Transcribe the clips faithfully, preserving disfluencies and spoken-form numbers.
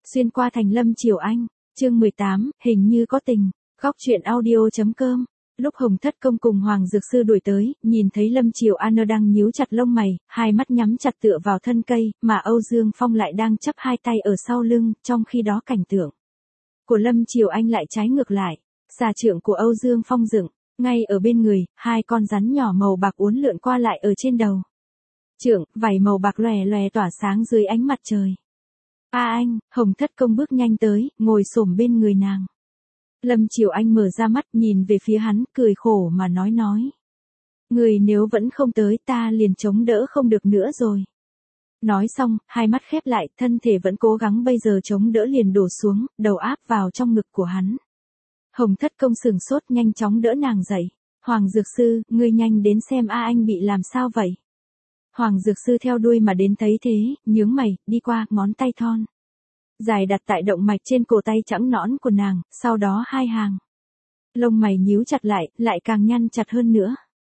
Xuyên qua thành Lâm Triều Anh, chương mười tám, hình như có tình, góc truyện audio.com. Lúc Hồng Thất Công cùng Hoàng Dược Sư đuổi tới, nhìn thấy Lâm Triều An đang nhíu chặt lông mày, hai mắt nhắm chặt tựa vào thân cây, mà Âu Dương Phong lại đang chắp hai tay ở sau lưng, trong khi đó cảnh tượng của Lâm Triều Anh lại trái ngược lại. Xà trượng của Âu Dương Phong dựng, ngay ở bên người, hai con rắn nhỏ màu bạc uốn lượn qua lại ở trên đầu. Trượng, vảy màu bạc lòe lòe tỏa sáng dưới ánh mặt trời. A anh, Hồng Thất Công bước nhanh tới, ngồi xổm bên người nàng. Lâm Triều Anh mở ra mắt nhìn về phía hắn, cười khổ mà nói nói. Người nếu vẫn không tới ta liền chống đỡ không được nữa rồi. Nói xong, hai mắt khép lại, thân thể vẫn cố gắng bây giờ chống đỡ liền đổ xuống, đầu áp vào trong ngực của hắn. Hồng Thất Công sừng sốt nhanh chóng đỡ nàng dậy. Hoàng Dược Sư, ngươi nhanh đến xem A anh bị làm sao vậy. Hoàng Dược Sư theo đuôi mà đến thấy thế, nhướng mày, đi qua, ngón tay thon dài đặt tại động mạch trên cổ tay trắng nõn của nàng, sau đó hai hàng lông mày nhíu chặt lại, lại càng nhăn chặt hơn nữa.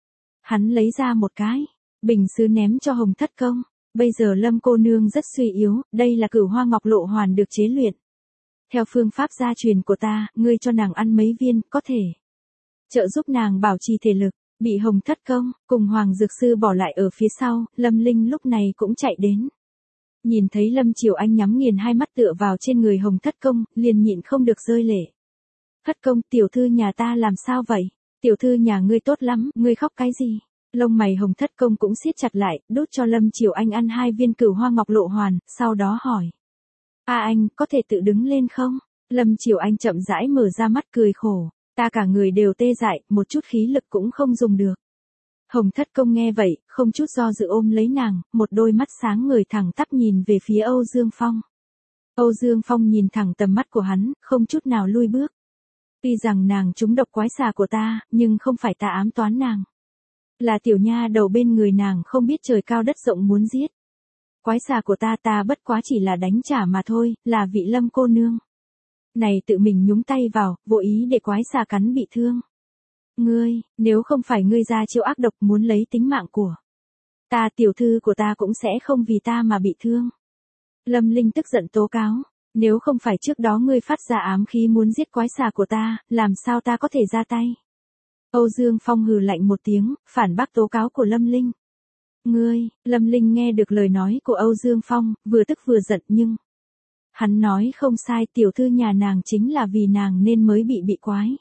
Hắn lấy ra một cái bình sứ ném cho Hồng Thất Công. Bây giờ Lâm cô nương rất suy yếu, đây là Cửu Hoa Ngọc Lộ Hoàn được chế luyện theo phương pháp gia truyền của ta, ngươi cho nàng ăn mấy viên, có thể trợ giúp nàng bảo trì thể lực. Bị Hồng Thất Công cùng Hoàng Dược Sư bỏ lại ở phía sau, Lâm Linh lúc này cũng chạy đến. Nhìn thấy Lâm Triều Anh nhắm nghiền hai mắt tựa vào trên người Hồng Thất Công, liền nhịn không được rơi lệ. Thất Công, tiểu thư nhà ta làm sao vậy? Tiểu thư nhà ngươi tốt lắm, ngươi khóc cái gì? Lông mày Hồng Thất Công cũng siết chặt lại, đút cho Lâm Triều Anh ăn hai viên Cửu Hoa Ngọc Lộ Hoàn, sau đó hỏi. A anh, có thể tự đứng lên không? Lâm Triều Anh chậm rãi mở ra mắt cười khổ. Ta cả người đều tê dại, một chút khí lực cũng không dùng được. Hồng Thất Công nghe vậy, không chút do dự ôm lấy nàng, một đôi mắt sáng ngời thẳng tắp nhìn về phía Âu Dương Phong. Âu Dương Phong nhìn thẳng tầm mắt của hắn, không chút nào lui bước. Tuy rằng nàng trúng độc quái xà của ta, nhưng không phải ta ám toán nàng. Là tiểu nha đầu bên người nàng không biết trời cao đất rộng muốn giết. Quái xà của ta ta bất quá chỉ là đánh trả mà thôi, là vị Lâm cô nương này tự mình nhúng tay vào, vô ý để quái xà cắn bị thương. Ngươi, nếu không phải ngươi ra chiêu ác độc muốn lấy tính mạng của ta, tiểu thư của ta cũng sẽ không vì ta mà bị thương. Lâm Linh tức giận tố cáo, nếu không phải trước đó ngươi phát ra ám khí muốn giết quái xà của ta, làm sao ta có thể ra tay? Âu Dương Phong hừ lạnh một tiếng, phản bác tố cáo của Lâm Linh. Ngươi, Lâm Linh nghe được lời nói của Âu Dương Phong, vừa tức vừa giận nhưng hắn nói không sai, tiểu thư nhà nàng chính là vì nàng nên mới bị bị quái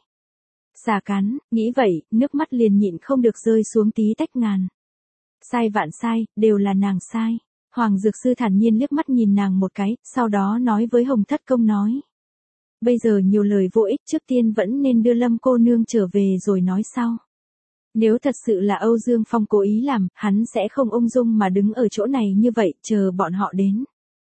xà cắn, nghĩ vậy, nước mắt liền nhịn không được rơi xuống tí tách ngàn. Sai vạn sai, đều là nàng sai. Hoàng Dược Sư thản nhiên liếc mắt nhìn nàng một cái, sau đó nói với Hồng Thất Công nói. Bây giờ nhiều lời vô ích, trước tiên vẫn nên đưa Lâm cô nương trở về rồi nói sau. Nếu thật sự là Âu Dương Phong cố ý làm, hắn sẽ không ung dung mà đứng ở chỗ này như vậy, chờ bọn họ đến.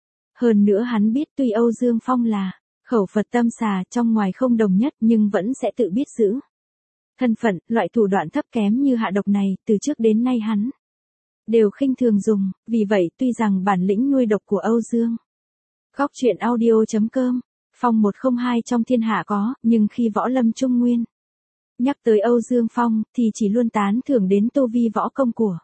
Hơn nữa hắn biết tuy Âu Dương Phong là khẩu Phật tâm xà, trong ngoài không đồng nhất nhưng vẫn sẽ tự biết giữ thân phận. Loại thủ đoạn thấp kém như hạ độc này, từ trước đến nay hắn đều khinh thường dùng, vì vậy tuy rằng bản lĩnh nuôi độc của Âu Dương góc truyện audio.com, Phong một không hai trong thiên hạ có, nhưng khi võ lâm trung nguyên nhắc tới Âu Dương Phong thì chỉ luôn tán thưởng đến tu vi võ công của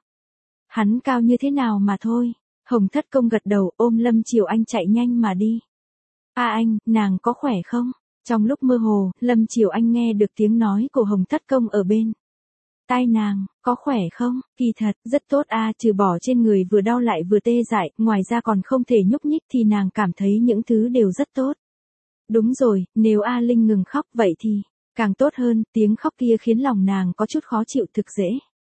hắn cao như thế nào mà thôi. Hồng Thất Công gật đầu, ôm Lâm Triều Anh chạy nhanh mà đi. A anh, nàng có khỏe không? Trong lúc mơ hồ, Lâm Triều Anh nghe được tiếng nói của Hồng Thất Công ở bên tai nàng, có khỏe không? Kỳ thật, rất tốt a, trừ bỏ trên người vừa đau lại vừa tê dại, ngoài ra còn không thể nhúc nhích thì nàng cảm thấy những thứ đều rất tốt. Đúng rồi, nếu A Linh ngừng khóc vậy thì càng tốt hơn, tiếng khóc kia khiến lòng nàng có chút khó chịu thực dễ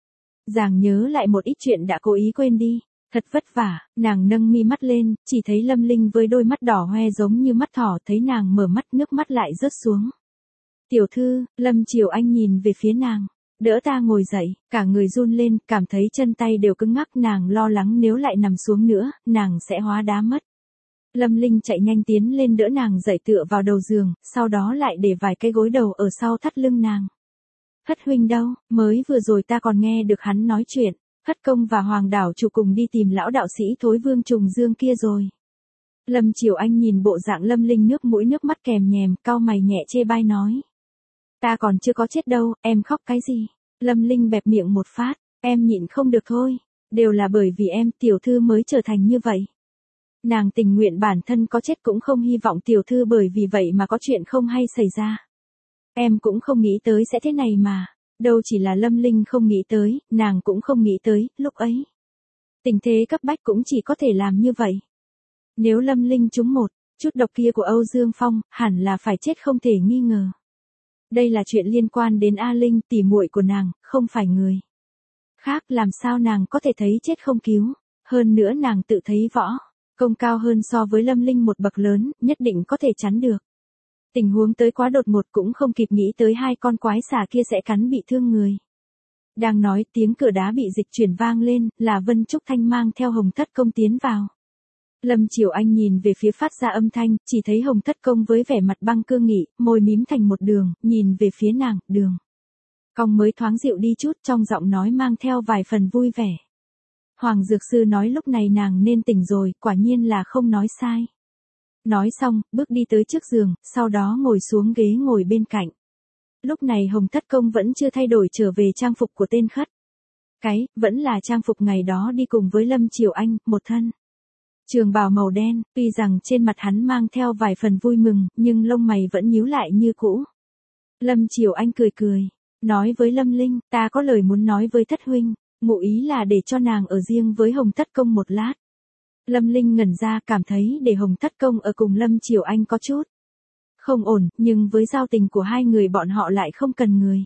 dàng nhớ lại một ít chuyện đã cố ý quên đi. Thật vất vả, nàng nâng mi mắt lên, chỉ thấy Lâm Linh với đôi mắt đỏ hoe giống như mắt thỏ, thấy nàng mở mắt nước mắt lại rớt xuống. Tiểu thư, Lâm Triều Anh nhìn về phía nàng, đỡ ta ngồi dậy, cả người run lên, cảm thấy chân tay đều cứng ngắc, nàng lo lắng nếu lại nằm xuống nữa, nàng sẽ hóa đá mất. Lâm Linh chạy nhanh tiến lên đỡ nàng dậy tựa vào đầu giường, sau đó lại để vài cái gối đầu ở sau thắt lưng nàng. Thất huynh đâu, mới vừa rồi ta còn nghe được hắn nói chuyện. Thất Công và Hoàng đảo chủ cùng đi tìm lão đạo sĩ Thối Vương Trùng Dương kia rồi. Lâm Triều Anh nhìn bộ dạng Lâm Linh nước mũi nước mắt kèm nhèm, cau mày nhẹ chê bai nói. Ta còn chưa có chết đâu, em khóc cái gì? Lâm Linh bẹp miệng một phát, em nhịn không được thôi. Đều là bởi vì em, tiểu thư mới trở thành như vậy. Nàng tình nguyện bản thân có chết cũng không hy vọng tiểu thư bởi vì vậy mà có chuyện không hay xảy ra. Em cũng không nghĩ tới sẽ thế này mà. Đâu chỉ là Lâm Linh không nghĩ tới, nàng cũng không nghĩ tới, lúc ấy. Tình thế cấp bách cũng chỉ có thể làm như vậy. Nếu Lâm Linh trúng một chút độc kia của Âu Dương Phong, hẳn là phải chết không thể nghi ngờ. Đây là chuyện liên quan đến A Linh, tỉ muội của nàng, không phải người khác, làm sao nàng có thể thấy chết không cứu. Hơn nữa nàng tự thấy võ công cao hơn so với Lâm Linh một bậc lớn, nhất định có thể chắn được. Tình huống tới quá đột ngột cũng không kịp nghĩ tới hai con quái xà kia sẽ cắn bị thương người. Đang nói, tiếng cửa đá bị dịch chuyển vang lên, là Vân Trúc Thanh mang theo Hồng Thất Công tiến vào. Lâm Chiều Anh nhìn về phía phát ra âm thanh, chỉ thấy Hồng Thất Công với vẻ mặt băng cương nghị, môi mím thành một đường, nhìn về phía nàng, đường cong mới thoáng dịu đi chút, trong giọng nói mang theo vài phần vui vẻ. Hoàng Dược Sư nói lúc này nàng nên tỉnh rồi, quả nhiên là không nói sai. Nói xong, bước đi tới trước giường, sau đó ngồi xuống ghế ngồi bên cạnh. Lúc này Hồng Thất Công vẫn chưa thay đổi trở về trang phục của tên khất cái, vẫn là trang phục ngày đó đi cùng với Lâm Chiều Anh, một thân trường bào màu đen, tuy rằng trên mặt hắn mang theo vài phần vui mừng, nhưng lông mày vẫn nhíu lại như cũ. Lâm Chiều Anh cười cười, nói với Lâm Linh, ta có lời muốn nói với thất huynh, ngụ ý là để cho nàng ở riêng với Hồng Thất Công một lát. Lâm Linh ngẩn ra, cảm thấy để Hồng Thất Công ở cùng Lâm Chiều Anh có chút không ổn, nhưng với giao tình của hai người bọn họ lại không cần người.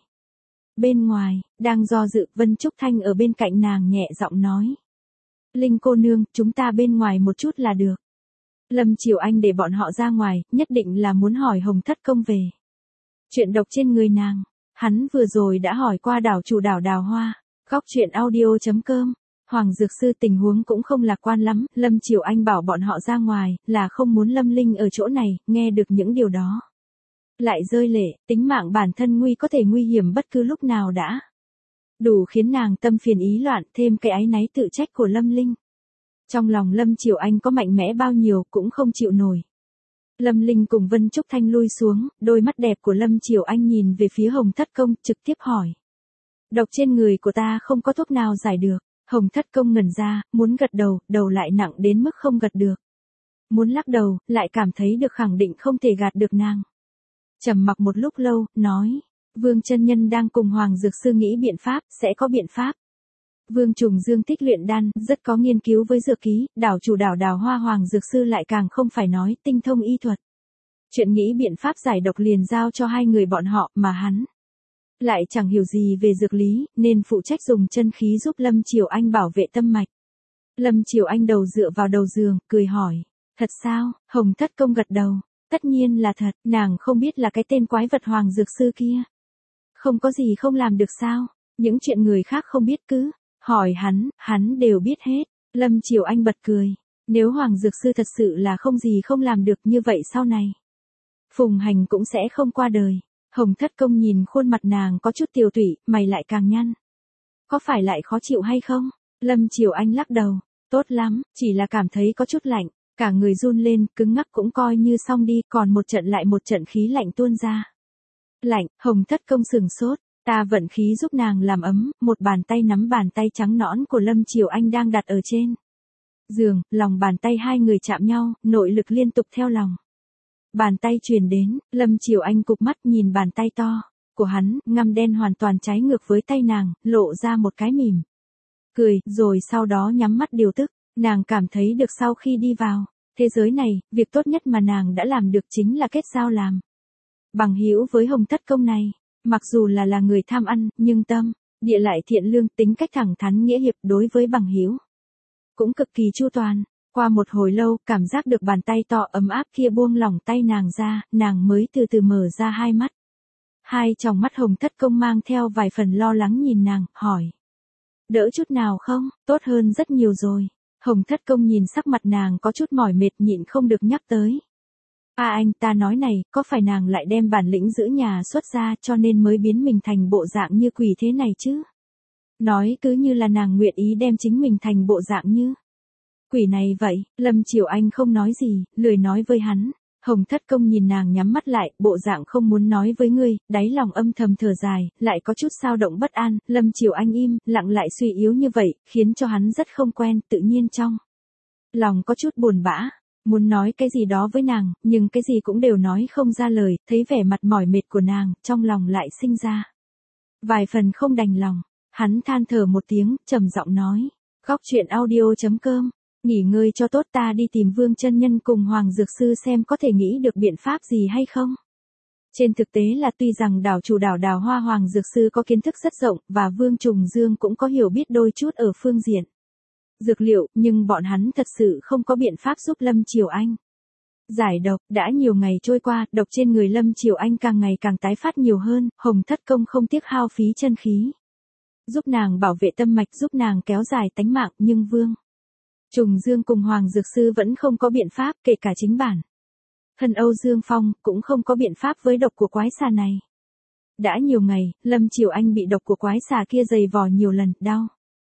Bên ngoài, đang do dự, Vân Trúc Thanh ở bên cạnh nàng nhẹ giọng nói. Linh cô nương, chúng ta bên ngoài một chút là được. Lâm Chiều Anh để bọn họ ra ngoài, nhất định là muốn hỏi Hồng Thất Công về chuyện độc trên người nàng. Hắn vừa rồi đã hỏi qua đảo chủ đảo Đào Hoa. Góc truyện audio chấm com. Hoàng Dược Sư tình huống cũng không lạc quan lắm, Lâm Chiều Anh bảo bọn họ ra ngoài, là không muốn Lâm Linh ở chỗ này, nghe được những điều đó. Lại rơi lệ, tính mạng bản thân nguy có thể nguy hiểm bất cứ lúc nào đã. Đủ khiến nàng tâm phiền ý loạn, thêm cái áy náy tự trách của Lâm Linh. Trong lòng Lâm Chiều Anh có mạnh mẽ bao nhiêu cũng không chịu nổi. Lâm Linh cùng Vân Trúc Thanh lui xuống, đôi mắt đẹp của Lâm Chiều Anh nhìn về phía Hồng Thất Công, trực tiếp hỏi. Độc trên người của ta không có thuốc nào giải được. Hồng Thất Công ngẩn ra, muốn gật đầu, đầu lại nặng đến mức không gật được. Muốn lắc đầu, lại cảm thấy được khẳng định không thể gạt được nàng. Trầm mặc một lúc lâu, nói, Vương chân nhân đang cùng Hoàng Dược Sư nghĩ biện pháp, sẽ có biện pháp. Vương Trùng Dương thích luyện đan, rất có nghiên cứu với dược ký, đảo chủ đảo Đào Hoa Hoàng Dược Sư lại càng không phải nói, tinh thông y thuật. Chuyện nghĩ biện pháp giải độc liền giao cho hai người bọn họ, mà hắn lại chẳng hiểu gì về dược lý, nên phụ trách dùng chân khí giúp Lâm Chiều Anh bảo vệ tâm mạch. Lâm Chiều Anh đầu dựa vào đầu giường, cười hỏi, thật sao? Hồng Thất Công gật đầu, tất nhiên là thật, nàng không biết là cái tên quái vật Hoàng Dược Sư kia. Không có gì không làm được sao? Những chuyện người khác không biết cứ hỏi hắn, hắn đều biết hết. Lâm Chiều Anh bật cười, nếu Hoàng Dược Sư thật sự là không gì không làm được như vậy sau này, Phùng Hành cũng sẽ không qua đời. Hồng Thất Công nhìn khuôn mặt nàng có chút tiều tụy, mày lại càng nhăn. Có phải lại khó chịu hay không? Lâm Chiều Anh lắc đầu, tốt lắm, chỉ là cảm thấy có chút lạnh, cả người run lên, cứng ngắc cũng coi như xong đi, còn một trận lại một trận khí lạnh tuôn ra. Lạnh, Hồng Thất Công sừng sốt, ta vận khí giúp nàng làm ấm, một bàn tay nắm bàn tay trắng nõn của Lâm Chiều Anh đang đặt ở trên giường, lòng bàn tay hai người chạm nhau, nội lực liên tục theo lòng bàn tay truyền đến. Lâm Chiều Anh cụp mắt nhìn bàn tay to của hắn, ngăm đen hoàn toàn trái ngược với tay nàng, lộ ra một cái mỉm cười, rồi sau đó nhắm mắt điều tức. Nàng cảm thấy được sau khi đi vào thế giới này, việc tốt nhất mà nàng đã làm được chính là kết giao làm bằng hữu với Hồng Thất Công này. Mặc dù là là người tham ăn, nhưng tâm địa lại thiện lương, tính cách thẳng thắn nghĩa hiệp, đối với bằng hữu cũng cực kỳ chu toàn. Qua một hồi lâu, cảm giác được bàn tay to ấm áp kia buông lỏng tay nàng ra, nàng mới từ từ mở ra hai mắt. Hai tròng mắt Hồng Thất Công mang theo vài phần lo lắng nhìn nàng, hỏi. Đỡ chút nào không? Tốt hơn rất nhiều rồi. Hồng Thất Công nhìn sắc mặt nàng có chút mỏi mệt, nhịn không được nhắc tới. À anh, ta nói này, có phải nàng lại đem bản lĩnh giữ nhà xuất ra cho nên mới biến mình thành bộ dạng như quỷ thế này chứ? Nói cứ như là nàng nguyện ý đem chính mình thành bộ dạng như quỷ này vậy. Lâm Chiều Anh không nói gì, lười nói với hắn. Hồng Thất Công nhìn nàng nhắm mắt lại, bộ dạng không muốn nói với ngươi, đáy lòng âm thầm thở dài, lại có chút sao động bất an. Lâm Chiều Anh im, lặng lại suy yếu như vậy, khiến cho hắn rất không quen, tự nhiên trong Lòng có chút buồn bã, muốn nói cái gì đó với nàng, nhưng cái gì cũng đều nói không ra lời, thấy vẻ mặt mỏi mệt của nàng, trong lòng lại sinh ra vài phần không đành lòng. Hắn than thở một tiếng, trầm giọng nói, Góc truyện audio.com, nghỉ ngơi cho tốt, ta đi tìm Vương chân nhân cùng Hoàng Dược Sư xem có thể nghĩ được biện pháp gì hay không. Trên thực tế là tuy rằng đảo chủ đảo Đào Hoa Hoàng Dược Sư có kiến thức rất rộng, và Vương Trùng Dương cũng có hiểu biết đôi chút ở phương diện dược liệu, nhưng bọn hắn thật sự không có biện pháp giúp Lâm Triều Anh giải độc. Đã nhiều ngày trôi qua, độc trên người Lâm Triều Anh càng ngày càng tái phát nhiều hơn, Hồng Thất Công không tiếc hao phí chân khí giúp nàng bảo vệ tâm mạch, giúp nàng kéo dài tánh mạng, nhưng Vương Trùng Dương cùng Hoàng Dược Sư vẫn không có biện pháp, kể cả chính bản thân Âu Dương Phong cũng không có biện pháp với độc của quái xà này. Đã nhiều ngày, Lâm Triều Anh bị độc của quái xà kia giày vò nhiều lần, đau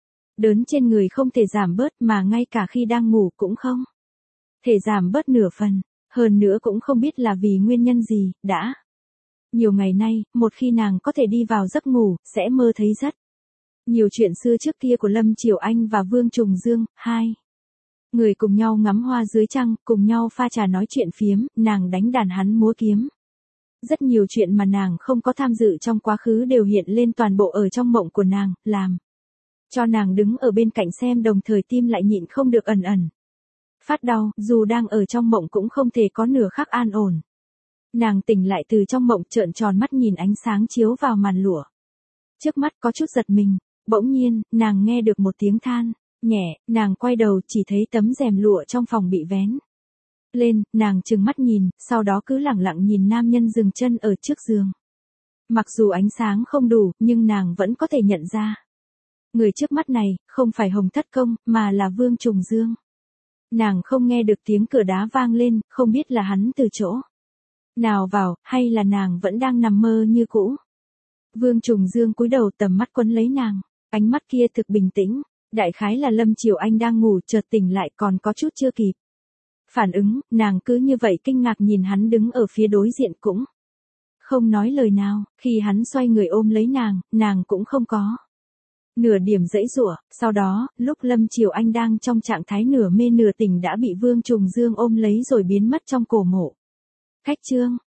đớn trên người không thể giảm bớt, mà ngay cả khi đang ngủ cũng không thể giảm bớt nửa phần, hơn nữa cũng không biết là vì nguyên nhân gì. Đã nhiều ngày nay, một khi nàng có thể đi vào giấc ngủ, sẽ mơ thấy rất nhiều chuyện xưa trước kia của Lâm Triều Anh và Vương Trùng Dương. Hai người cùng nhau ngắm hoa dưới trăng, cùng nhau pha trà nói chuyện phiếm, nàng đánh đàn hắn múa kiếm. Rất nhiều chuyện mà nàng không có tham dự trong quá khứ đều hiện lên toàn bộ ở trong mộng của nàng, làm cho nàng đứng ở bên cạnh xem, đồng thời tim lại nhịn không được ẩn ẩn phát đau, dù đang ở trong mộng cũng không thể có nửa khắc an ổn. Nàng tỉnh lại từ trong mộng, trợn tròn mắt nhìn ánh sáng chiếu vào màn lụa trước mắt, có chút giật mình. Bỗng nhiên, nàng nghe được một tiếng than nhẹ, nàng quay đầu chỉ thấy tấm rèm lụa trong phòng bị vén lên, nàng trừng mắt nhìn, sau đó cứ lẳng lặng nhìn nam nhân dừng chân ở trước giường. Mặc dù ánh sáng không đủ, nhưng nàng vẫn có thể nhận ra người trước mắt này không phải Hồng Thất Công, mà là Vương Trùng Dương. Nàng không nghe được tiếng cửa đá vang lên, không biết là hắn từ chỗ nào vào, hay là nàng vẫn đang nằm mơ như cũ. Vương Trùng Dương cúi đầu, tầm mắt quấn lấy nàng, ánh mắt kia thực bình tĩnh. Đại khái là Lâm Triều Anh đang ngủ, chợt tỉnh lại còn có chút chưa kịp phản ứng, nàng cứ như vậy kinh ngạc nhìn hắn đứng ở phía đối diện, cũng không nói lời nào. Khi hắn xoay người ôm lấy nàng, nàng cũng không có nửa điểm giãy giụa. Sau đó, lúc Lâm Triều Anh đang trong trạng thái nửa mê nửa tỉnh đã bị Vương Trùng Dương ôm lấy rồi biến mất trong cổ mộ. Khách chương